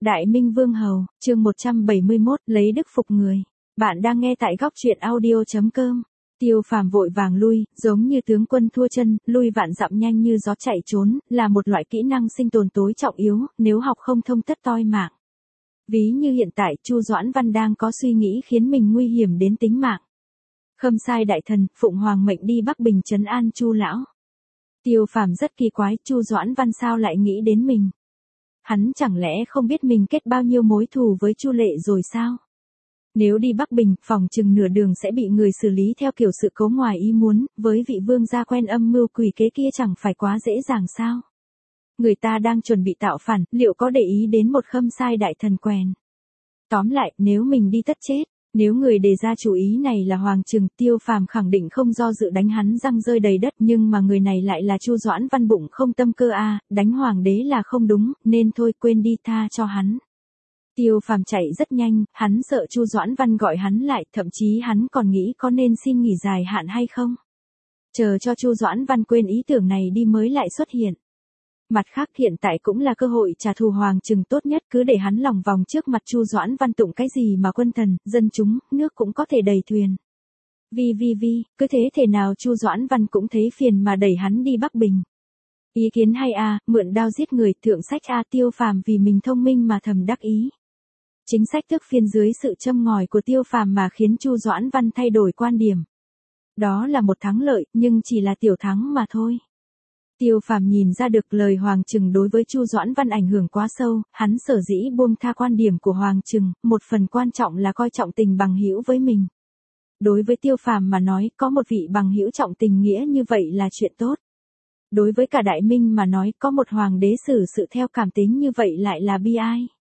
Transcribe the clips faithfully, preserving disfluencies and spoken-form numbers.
Đại Minh Vương Hầu, chương một trăm bảy mươi mốt, lấy đức phục người. Bạn đang nghe tại góc truyện audio.com. Tiêu Phàm vội vàng lui, giống như tướng quân thua chân, lui vạn dặm nhanh như gió chạy trốn, là một loại kỹ năng sinh tồn tối trọng yếu, nếu học không thông tất toi mạng. Ví như hiện tại, Chu Doãn Văn đang có suy nghĩ khiến mình nguy hiểm đến tính mạng. Khâm sai đại thần, phụng hoàng mệnh đi Bắc Bình trấn an Chu lão. Tiêu Phàm rất kỳ quái, Chu Doãn Văn sao lại nghĩ đến mình? Hắn chẳng lẽ không biết mình kết bao nhiêu mối thù với Chu Lệ rồi sao? Nếu đi Bắc Bình, phòng chừng nửa đường sẽ bị người xử lý theo kiểu sự cố ngoài ý muốn, với vị vương gia quen âm mưu quỷ kế kia chẳng phải quá dễ dàng sao? Người ta đang chuẩn bị tạo phản, liệu có để ý đến một khâm sai đại thần quèn? Tóm lại, nếu mình đi tất chết, nếu người đề ra chủ ý này là Hoàng Trừng, Tiêu Phàm khẳng định không do dự đánh hắn răng rơi đầy đất, nhưng mà người này lại là Chu Doãn Văn bụng không tâm cơ a, à, đánh hoàng đế là không đúng, nên thôi quên đi, tha cho hắn. Tiêu Phàm chạy rất nhanh, hắn sợ Chu Doãn Văn gọi hắn lại, thậm chí hắn còn nghĩ có nên xin nghỉ dài hạn hay không. Chờ cho Chu Doãn Văn quên ý tưởng này đi mới lại xuất hiện. Mặt khác hiện tại cũng là cơ hội trả thù Hoàng Trừng tốt nhất, cứ để hắn lòng vòng trước mặt Chu Doãn Văn tụng cái gì mà quân thần, dân chúng, nước cũng có thể đầy thuyền. Vi vi vi, cứ thế thể nào Chu Doãn Văn cũng thấy phiền mà đẩy hắn đi Bắc Bình. Ý kiến hay a, à, mượn đao giết người, thượng sách a, à, Tiêu Phàm vì mình thông minh mà thầm đắc ý. Chính sách thức phiên dưới sự châm ngòi của Tiêu Phàm mà khiến Chu Doãn Văn thay đổi quan điểm. Đó là một thắng lợi, nhưng chỉ là tiểu thắng mà thôi. Tiêu Phàm nhìn ra được lời Hoàng Trừng đối với Chu Doãn Văn ảnh hưởng quá sâu, hắn sở dĩ buông tha quan điểm của Hoàng Trừng, một phần quan trọng là coi trọng tình bằng hữu với mình. Đối với Tiêu Phàm mà nói, có một vị bằng hữu trọng tình nghĩa như vậy là chuyện tốt. Đối với cả Đại Minh mà nói, có một hoàng đế xử sự theo cảm tính như vậy lại là bi ai.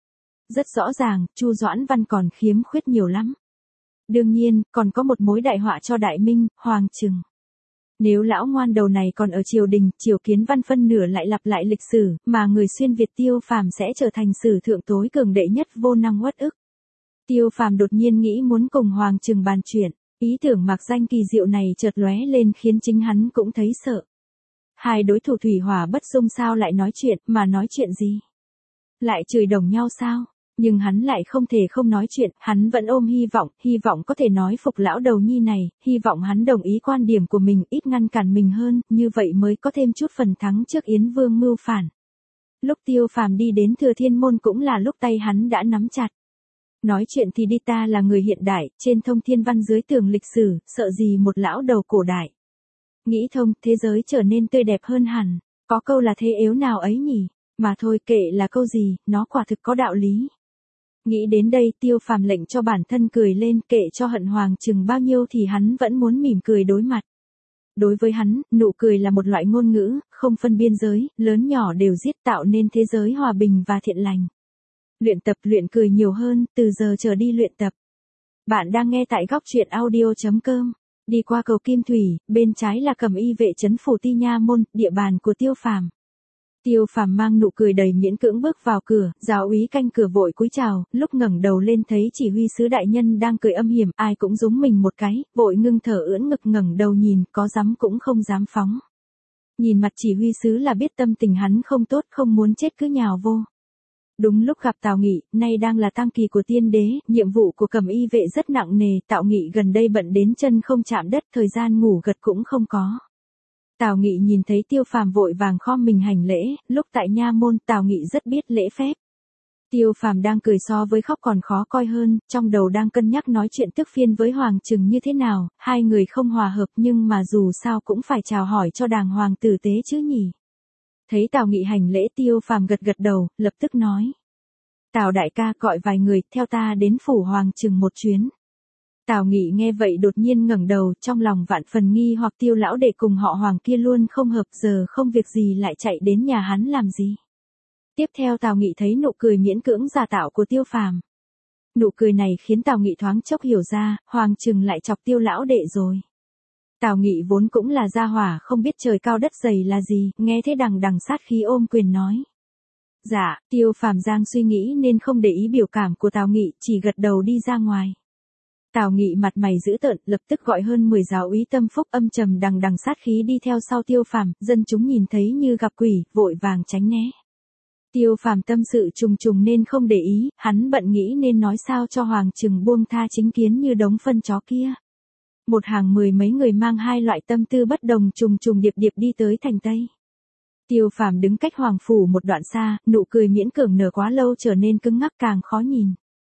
Rất rõ ràng, Chu Doãn Văn còn khiếm khuyết nhiều lắm. Đương nhiên, còn có một mối đại họa cho Đại Minh, Hoàng Trừng. Nếu lão ngoan đầu này còn ở triều đình, Triều Kiến Văn phân nửa lại lặp lại lịch sử, mà người xuyên Việt Tiêu Phàm sẽ trở thành sử thượng tối cường đệ nhất vô năng uất ức. Tiêu Phàm đột nhiên nghĩ muốn cùng Hoàng Trừng bàn chuyện, ý tưởng mặc danh kỳ diệu này chợt lóe lên khiến chính hắn cũng thấy sợ. Hai đối thủ thủy hỏa bất dung sao lại nói chuyện, mà nói chuyện gì? Lại chửi đồng nhau sao? Nhưng hắn lại không thể không nói chuyện, hắn vẫn ôm hy vọng, hy vọng có thể nói phục lão đầu nhi này, hy vọng hắn đồng ý quan điểm của mình, ít ngăn cản mình hơn, như vậy mới có thêm chút phần thắng trước Yến Vương mưu phản. Lúc Tiêu Phàm đi đến Thừa Thiên Môn cũng là lúc tay hắn đã nắm chặt. Nói chuyện thì đi, ta là người hiện đại, trên thông thiên văn dưới tường lịch sử, sợ gì một lão đầu cổ đại. Nghĩ thông, thế giới trở nên tươi đẹp hơn hẳn, có câu là thế yếu nào ấy nhỉ, mà thôi kệ là câu gì, nó quả thực có đạo lý. Nghĩ đến đây, Tiêu Phàm lệnh cho bản thân cười lên, kệ cho hận Hoàng Trừng bao nhiêu thì hắn vẫn muốn mỉm cười đối mặt. Đối với hắn, nụ cười là một loại ngôn ngữ, không phân biên giới, lớn nhỏ đều giết, tạo nên thế giới hòa bình và thiện lành. Luyện tập luyện cười nhiều hơn, từ giờ trở đi luyện tập. Bạn đang nghe tại góc truyện audio.com. Đi qua cầu Kim Thủy, bên trái là Cẩm Y vệ trấn phủ Ti Nha Môn, địa bàn của Tiêu Phàm. Tiêu Phàm mang nụ cười đầy miễn cưỡng bước vào cửa, giáo úy canh cửa vội cúi chào, lúc ngẩng đầu lên thấy chỉ huy sứ đại nhân đang cười âm hiểm, ai cũng rúng mình một cái, vội ngưng thở ưỡn ngực ngẩng đầu nhìn, có dám cũng không dám phóng. Nhìn mặt chỉ huy sứ là biết tâm tình hắn không tốt, không muốn chết cứ nhào vô. Đúng lúc gặp Tào Nghị, nay đang là tang kỳ của tiên đế, nhiệm vụ của Cẩm Y vệ rất nặng nề, Tào Nghị gần đây bận đến chân không chạm đất, thời gian ngủ gật cũng không có. Tào Nghị nhìn thấy Tiêu Phàm vội vàng khom mình hành lễ, lúc tại nha môn, Tào Nghị rất biết lễ phép. Tiêu Phàm đang cười so với khóc còn khó coi hơn, trong đầu đang cân nhắc nói chuyện tức phiên với Hoàng Trừng như thế nào, hai người không hòa hợp nhưng mà dù sao cũng phải chào hỏi cho đàng hoàng tử tế chứ nhỉ. Thấy Tào Nghị hành lễ, Tiêu Phàm gật gật đầu, lập tức nói. Tào đại ca, gọi vài người, theo ta đến phủ Hoàng Trừng một chuyến. Tào Nghị nghe vậy đột nhiên ngẩng đầu, trong lòng vạn phần nghi hoặc Tiêu lão đệ cùng họ Hoàng kia luôn không hợp, giờ không việc gì lại chạy đến nhà hắn làm gì. Tiếp theo Tào Nghị thấy nụ cười miễn cưỡng giả tạo của Tiêu Phàm. Nụ cười này khiến Tào Nghị thoáng chốc hiểu ra, Hoàng Trừng lại chọc Tiêu lão đệ rồi. Tào Nghị vốn cũng là gia hỏa không biết trời cao đất dày là gì, nghe thế đằng đằng sát khí ôm quyền nói. Dạ, Tiêu Phàm giang suy nghĩ nên không để ý biểu cảm của Tào Nghị, chỉ gật đầu đi ra ngoài. Tào Nghị mặt mày dữ tợn, lập tức gọi hơn mười giáo úy tâm phúc âm trầm đằng đằng sát khí đi theo sau Tiêu Phàm, dân chúng nhìn thấy như gặp quỷ, vội vàng tránh né. Tiêu Phàm tâm sự trùng trùng nên không để ý, hắn bận nghĩ nên nói sao cho Hoàng Trừng buông tha chính kiến như đống phân chó kia. Một hàng mười mấy người mang hai loại tâm tư bất đồng trùng trùng điệp điệp đi tới thành Tây. Tiêu Phàm đứng cách Hoàng phủ một đoạn xa, nụ cười miễn cưỡng nở quá lâu trở nên cứng ngắc càng khó nhìn.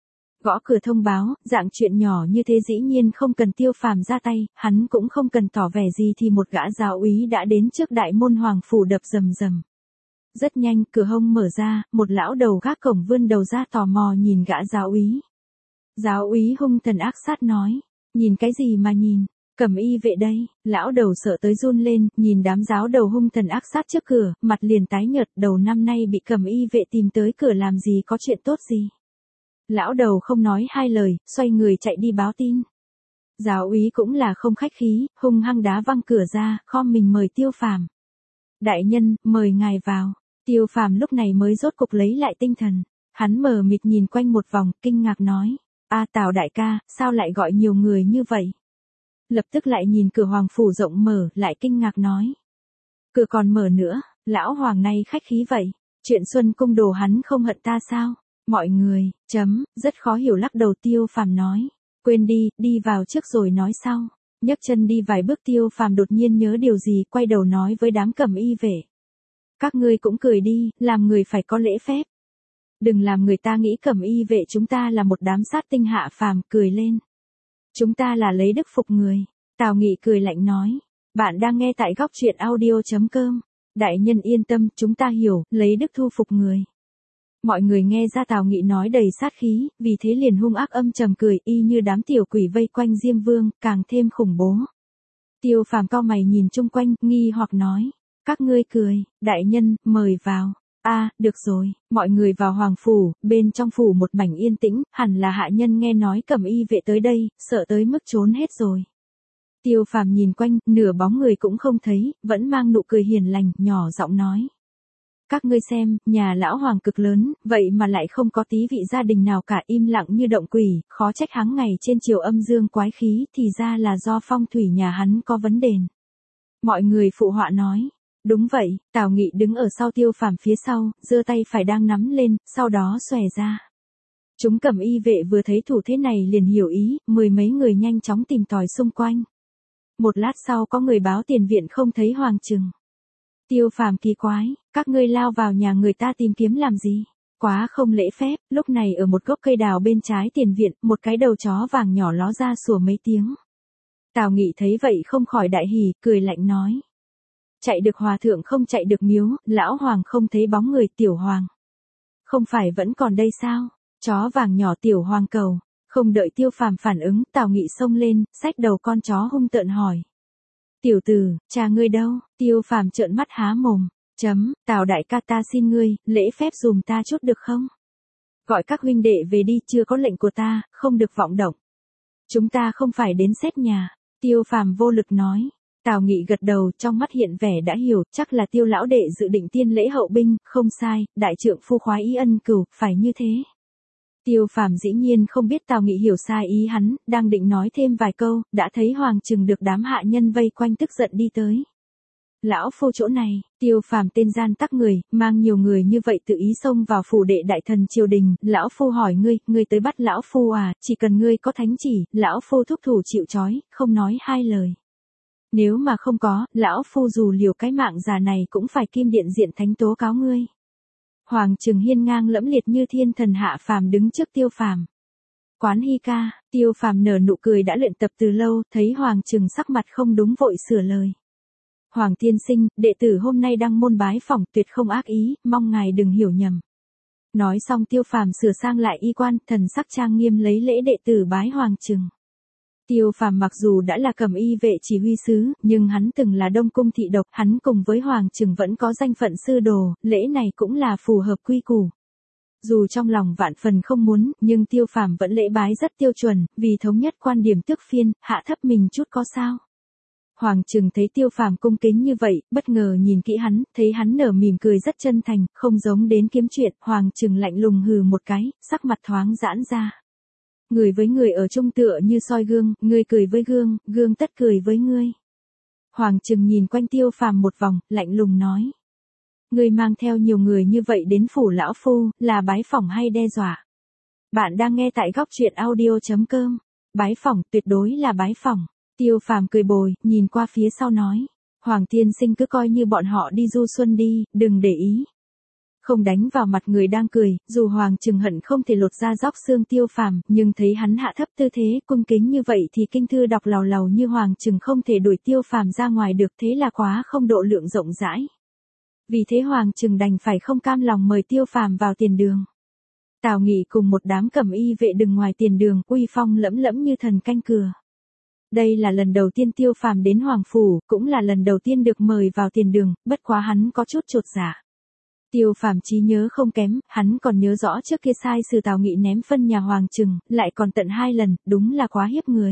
Gõ cửa thông báo, dạng chuyện nhỏ như thế dĩ nhiên không cần Tiêu Phàm ra tay, hắn cũng không cần tỏ vẻ gì thì một gã giáo úy đã đến trước đại môn Hoàng phủ đập rầm rầm. Rất nhanh, cửa hông mở ra, một lão đầu gác cổng vươn đầu ra tò mò nhìn gã giáo úy. Giáo úy hung thần ác sát nói, nhìn cái gì mà nhìn, Cẩm y vệ đây. Lão đầu sợ tới run lên, nhìn đám giáo đầu hung thần ác sát trước cửa, mặt liền tái nhợt, đầu năm nay bị Cẩm y vệ tìm tới cửa làm gì có chuyện tốt gì. Lão đầu không nói hai lời, xoay người chạy đi báo tin. Giáo úy cũng là không khách khí, hung hăng đá văng cửa ra, khom mình mời Tiêu Phàm. Đại nhân, mời ngài vào. Tiêu Phàm lúc này mới rốt cục lấy lại tinh thần. Hắn mờ mịt nhìn quanh một vòng, kinh ngạc nói. A Tào đại ca, sao lại gọi nhiều người như vậy? Lập tức lại nhìn cửa Hoàng phủ rộng mở, lại kinh ngạc nói. Cửa còn mở nữa, lão Hoàng này khách khí vậy. Chuyện Xuân cung đồ hắn không hận ta sao? Mọi người, chấm, rất khó hiểu lắc đầu. Tiêu Phàm nói. Quên đi, đi vào trước rồi nói sau. Nhấc chân đi vài bước Tiêu Phàm đột nhiên nhớ điều gì, quay đầu nói với đám Cẩm y vệ. Các ngươi cũng cười đi, làm người phải có lễ phép. Đừng làm người ta nghĩ Cẩm y vệ chúng ta là một đám sát tinh hạ phàm, cười lên. Chúng ta là lấy đức phục người. Tào Nghị cười lạnh nói. Bạn đang nghe tại góc truyện audio chấm com. Đại nhân yên tâm, chúng ta hiểu, lấy đức thu phục người. Mọi người nghe ra Tào Nghị nói đầy sát khí, vì thế liền hung ác âm trầm cười, y như đám tiểu quỷ vây quanh Diêm Vương, càng thêm khủng bố. Tiêu Phàm cau mày nhìn chung quanh, nghi hoặc nói. Các ngươi cười, đại nhân, mời vào. A, à, được rồi, mọi người vào Hoàng phủ, bên trong phủ một mảnh yên tĩnh, hẳn là hạ nhân nghe nói Cẩm y vệ tới đây, sợ tới mức trốn hết rồi. Tiêu Phàm nhìn quanh, nửa bóng người cũng không thấy, vẫn mang nụ cười hiền lành, nhỏ giọng nói. Các ngươi xem, nhà lão Hoàng cực lớn, vậy mà lại không có tí vị gia đình nào cả, im lặng như động quỷ, khó trách hắn ngày trên chiều âm dương quái khí, thì ra là do phong thủy nhà hắn có vấn đề. Mọi người phụ họa nói. Đúng vậy, Tào Nghị đứng ở sau Tiêu Phàm phía sau, giơ tay phải đang nắm lên, sau đó xòe ra. Chúng Cẩm y vệ vừa thấy thủ thế này liền hiểu ý, mười mấy người nhanh chóng tìm tòi xung quanh. Một lát sau có người báo tiền viện không thấy Hoàng Trừng. Tiêu Phàm kỳ quái, các ngươi lao vào nhà người ta tìm kiếm làm gì? Quá không lễ phép. Lúc này ở một gốc cây đào bên trái tiền viện, một cái đầu chó vàng nhỏ ló ra sủa mấy tiếng. Tào Nghị thấy vậy không khỏi đại hỉ, cười lạnh nói. Chạy được hòa thượng không chạy được miếu, lão Hoàng không thấy bóng người. Tiểu Hoàng. Không phải vẫn còn đây sao? Chó vàng nhỏ Tiểu Hoàng cầu. Không đợi Tiêu Phàm phản ứng, Tào Nghị xông lên, xách đầu con chó hung tợn hỏi. Tiểu tử, cha ngươi đâu? Tiêu Phàm trợn mắt há mồm. Chấm, Tào đại ca ta xin ngươi, lễ phép dùm ta chút được không? Gọi các huynh đệ về đi, chưa có lệnh của ta, không được vọng động. Chúng ta không phải đến xét nhà. Tiêu Phàm vô lực nói. Tào Nghị gật đầu, trong mắt hiện vẻ đã hiểu, chắc là Tiêu lão đệ dự định tiên lễ hậu binh, không sai, đại trượng phu khoái ý ân cửu, phải như thế. Tiêu Phàm dĩ nhiên không biết Tào Nghị hiểu sai ý hắn, đang định nói thêm vài câu, đã thấy Hoàng Trừng được đám hạ nhân vây quanh tức giận đi tới. Lão phu chỗ này, Tiêu Phàm tên gian tắc người, mang nhiều người như vậy tự ý xông vào phủ đệ đại thần triều đình, lão phu hỏi ngươi, ngươi tới bắt lão phu à, chỉ cần ngươi có thánh chỉ, lão phu thúc thủ chịu trói, không nói hai lời. Nếu mà không có, lão phu dù liều cái mạng già này cũng phải kim điện diện thánh tố cáo ngươi. Hoàng Trừng hiên ngang lẫm liệt như thiên thần hạ phàm đứng trước Tiêu Phàm. Quán Hy ca. Tiêu Phàm nở nụ cười đã luyện tập từ lâu, thấy Hoàng Trừng sắc mặt không đúng vội sửa lời. Hoàng tiên sinh, đệ tử hôm nay đăng môn bái phỏng, tuyệt không ác ý, mong ngài đừng hiểu nhầm. Nói xong Tiêu Phàm sửa sang lại y quan, thần sắc trang nghiêm lấy lễ đệ tử bái Hoàng Trừng. Tiêu Phàm mặc dù đã là Cẩm y vệ chỉ huy sứ, nhưng hắn từng là Đông cung thị độc, hắn cùng với Hoàng Trừng vẫn có danh phận sư đồ, lễ này cũng là phù hợp quy củ. Dù trong lòng vạn phần không muốn, nhưng Tiêu Phàm vẫn lễ bái rất tiêu chuẩn, vì thống nhất quan điểm tước phiên, hạ thấp mình chút có sao. Hoàng Trừng thấy Tiêu Phàm cung kính như vậy, bất ngờ nhìn kỹ hắn, thấy hắn nở mỉm cười rất chân thành, không giống đến kiếm chuyện, Hoàng Trừng lạnh lùng hừ một cái, sắc mặt thoáng giãn ra. Người với người ở chung tựa như soi gương, ngươi cười với gương, gương tất cười với ngươi. Hoàng Trừng nhìn quanh Tiêu Phàm một vòng, lạnh lùng nói. Ngươi mang theo nhiều người như vậy đến phủ lão phu, là bái phỏng hay đe dọa? Bạn đang nghe tại góc truyện audio.com. Bái phỏng, tuyệt đối là bái phỏng. Tiêu Phàm cười bồi, nhìn qua phía sau nói. Hoàng tiên sinh cứ coi như bọn họ đi du xuân đi, đừng để ý. Không đánh vào mặt người đang cười, dù Hoàng Trừng hận không thể lột ra róc xương Tiêu Phàm, nhưng thấy hắn hạ thấp tư thế, cung kính như vậy thì kinh thư đọc làu làu như Hoàng Trừng không thể đuổi Tiêu Phàm ra ngoài được, thế là quá không độ lượng rộng rãi. Vì thế Hoàng Trừng đành phải không cam lòng mời Tiêu Phàm vào tiền đường. Tào Nghị cùng một đám cẩm y vệ đứng ngoài tiền đường, uy phong lẫm lẫm như thần canh cửa. Đây là lần đầu tiên Tiêu Phàm đến Hoàng phủ, cũng là lần đầu tiên được mời vào tiền đường, bất quá hắn có chút chột dạ. Tiêu Phàm trí nhớ không kém, hắn còn nhớ rõ trước kia sai sử Tào Nghị ném phân nhà Hoàng Trừng, lại còn tận hai lần, đúng là quá hiếp người.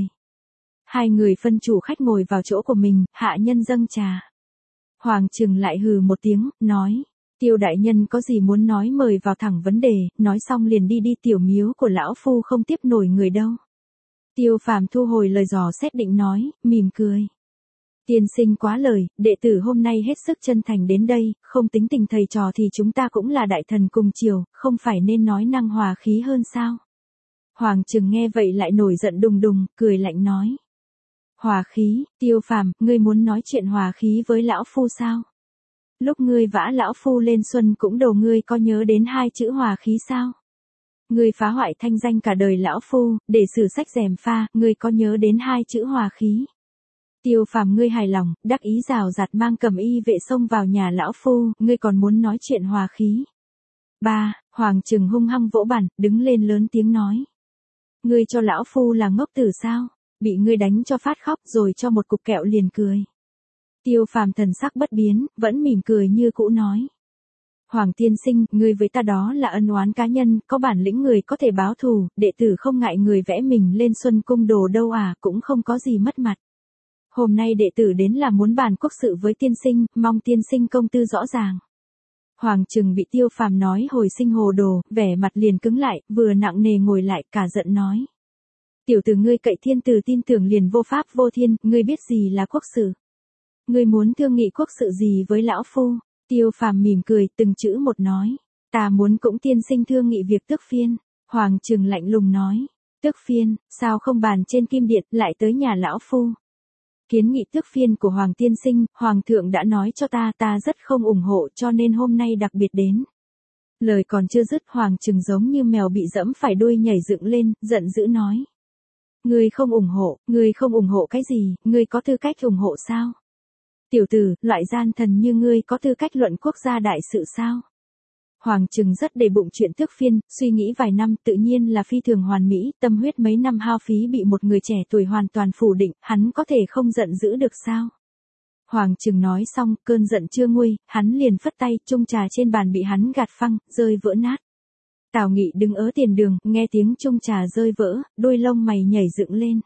Hai người phân chủ khách ngồi vào chỗ của mình, hạ nhân dâng trà. Hoàng Trừng lại hừ một tiếng, nói. Tiêu đại nhân có gì muốn nói mời vào thẳng vấn đề, nói xong liền đi đi, tiểu miếu của lão phu không tiếp nổi người đâu. Tiêu Phàm thu hồi lời dò xét định nói, mỉm cười. Tiên sinh quá lời, đệ tử hôm nay hết sức chân thành đến đây, không tính tình thầy trò thì chúng ta cũng là đại thần cùng triều, không phải nên nói năng hòa khí hơn sao? Hoàng Trừng nghe vậy lại nổi giận đùng đùng, cười lạnh nói. Hòa khí, Tiêu Phàm, ngươi muốn nói chuyện hòa khí với lão phu sao? Lúc ngươi vã lão phu lên xuân cũng đầu ngươi có nhớ đến hai chữ hòa khí sao? Ngươi phá hoại thanh danh cả đời lão phu, để sử sách gièm pha, ngươi có nhớ đến hai chữ hòa khí? Tiêu Phàm, ngươi hài lòng, đắc ý rào rạt mang cầm y vệ xông vào nhà lão phu, ngươi còn muốn nói chuyện hòa khí? Ba, Hoàng Trừng hung hăng vỗ bàn, đứng lên lớn tiếng nói. Ngươi cho lão phu là ngốc tử sao? Bị ngươi đánh cho phát khóc rồi cho một cục kẹo liền cười. Tiêu Phàm thần sắc bất biến, vẫn mỉm cười như cũ nói. Hoàng tiên sinh, ngươi với ta đó là ân oán cá nhân, có bản lĩnh người có thể báo thù, đệ tử không ngại người vẽ mình lên xuân cung đồ đâu à, cũng không có gì mất mặt. Hôm nay đệ tử đến là muốn bàn quốc sự với tiên sinh, mong tiên sinh công tư rõ ràng. Hoàng Trừng bị Tiêu Phàm nói hồi sinh hồ đồ, vẻ mặt liền cứng lại, vừa nặng nề ngồi lại, cả giận nói. Tiểu tử ngươi cậy thiên tử tin tưởng liền vô pháp vô thiên, ngươi biết gì là quốc sự? Ngươi muốn thương nghị quốc sự gì với lão phu? Tiêu Phàm mỉm cười, từng chữ một nói. Ta muốn cũng tiên sinh thương nghị việc tước phiên. Hoàng Trừng lạnh lùng nói. Tước phiên, sao không bàn trên kim điện, lại tới nhà lão phu? Kiến nghị tước phiên của Hoàng tiên sinh, Hoàng thượng đã nói cho ta, ta rất không ủng hộ cho nên hôm nay đặc biệt đến. Lời còn chưa dứt, Hoàng Trừng giống như mèo bị dẫm phải đuôi nhảy dựng lên, giận dữ nói. Ngươi không ủng hộ, ngươi không ủng hộ cái gì, ngươi có tư cách ủng hộ sao? Tiểu tử, loại gian thần như ngươi có tư cách luận quốc gia đại sự sao? Hoàng Trừng rất để bụng chuyện tước phiên, suy nghĩ vài năm tự nhiên là phi thường hoàn mỹ, tâm huyết mấy năm hao phí bị một người trẻ tuổi hoàn toàn phủ định, hắn có thể không giận dữ được sao? Hoàng Trừng nói xong, cơn giận chưa nguôi, hắn liền phất tay, chung trà trên bàn bị hắn gạt phăng, rơi vỡ nát. Tào Nghị đứng ở tiền đường, nghe tiếng chung trà rơi vỡ, đôi lông mày nhảy dựng lên.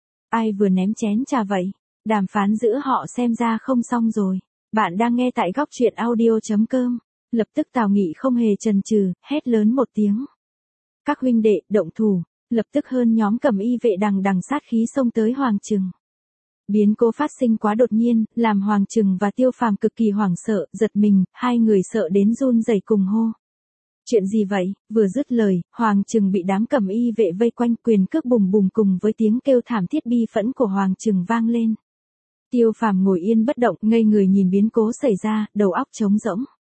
Ai vừa ném chén trà vậy? Đàm phán giữa họ xem ra không xong rồi. Bạn đang nghe tại góc truyện audio.com. Lập tức Tào Nghị không hề chần chừ, hét lớn một tiếng. Các huynh đệ, động thủ. Lập tức hơn nhóm cầm y vệ đằng đằng sát khí xông tới Hoàng Trừng. Biến cố phát sinh quá đột nhiên, làm Hoàng Trừng và Tiêu Phàm cực kỳ hoảng sợ, giật mình, hai người sợ đến run rẩy cùng hô. Chuyện gì vậy? Vừa dứt lời, Hoàng Trừng bị đám cầm y vệ vây quanh, quyền cước bùng bùng cùng với tiếng kêu thảm thiết bi phẫn của Hoàng Trừng vang lên. Tiêu Phàm ngồi yên bất động, ngây người nhìn biến cố xảy ra, đầu óc trống rỗng.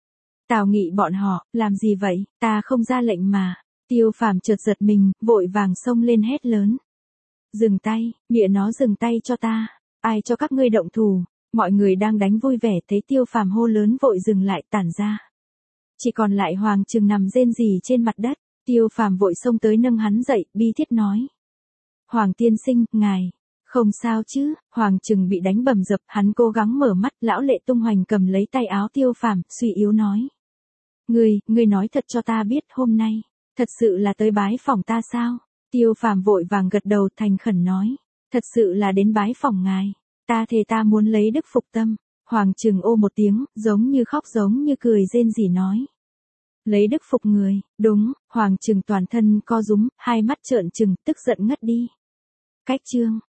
Tào Nghị bọn họ, làm gì vậy, ta không ra lệnh mà. Tiêu Phàm chợt giật mình, vội vàng xông lên hét lớn. Dừng tay, nghĩa nó dừng tay cho ta, ai cho các ngươi động thủ. Mọi người đang đánh vui vẻ thấy Tiêu Phàm hô lớn vội dừng lại, tản ra. Chỉ còn lại Hoàng Trừng nằm rên rỉ trên mặt đất, Tiêu Phàm vội xông tới nâng hắn dậy, bi thiết nói. Hoàng tiên sinh, ngài, không sao chứ? Hoàng Trừng bị đánh bầm dập, hắn cố gắng mở mắt, lão lệ tung hoành cầm lấy tay áo Tiêu Phàm, suy yếu nói. Ngươi, ngươi nói thật cho ta biết hôm nay, thật sự là tới bái phỏng ta sao? Tiêu Phàm vội vàng gật đầu thành khẩn nói. Thật sự là đến bái phỏng ngài, ta thề ta muốn lấy đức phục tâm. Hoàng Trừng ô một tiếng, giống như khóc giống như cười rên rỉ nói. Lấy đức phục người, đúng, Hoàng Trừng toàn thân co rúm, hai mắt trợn trừng, tức giận ngất đi. Cách chương.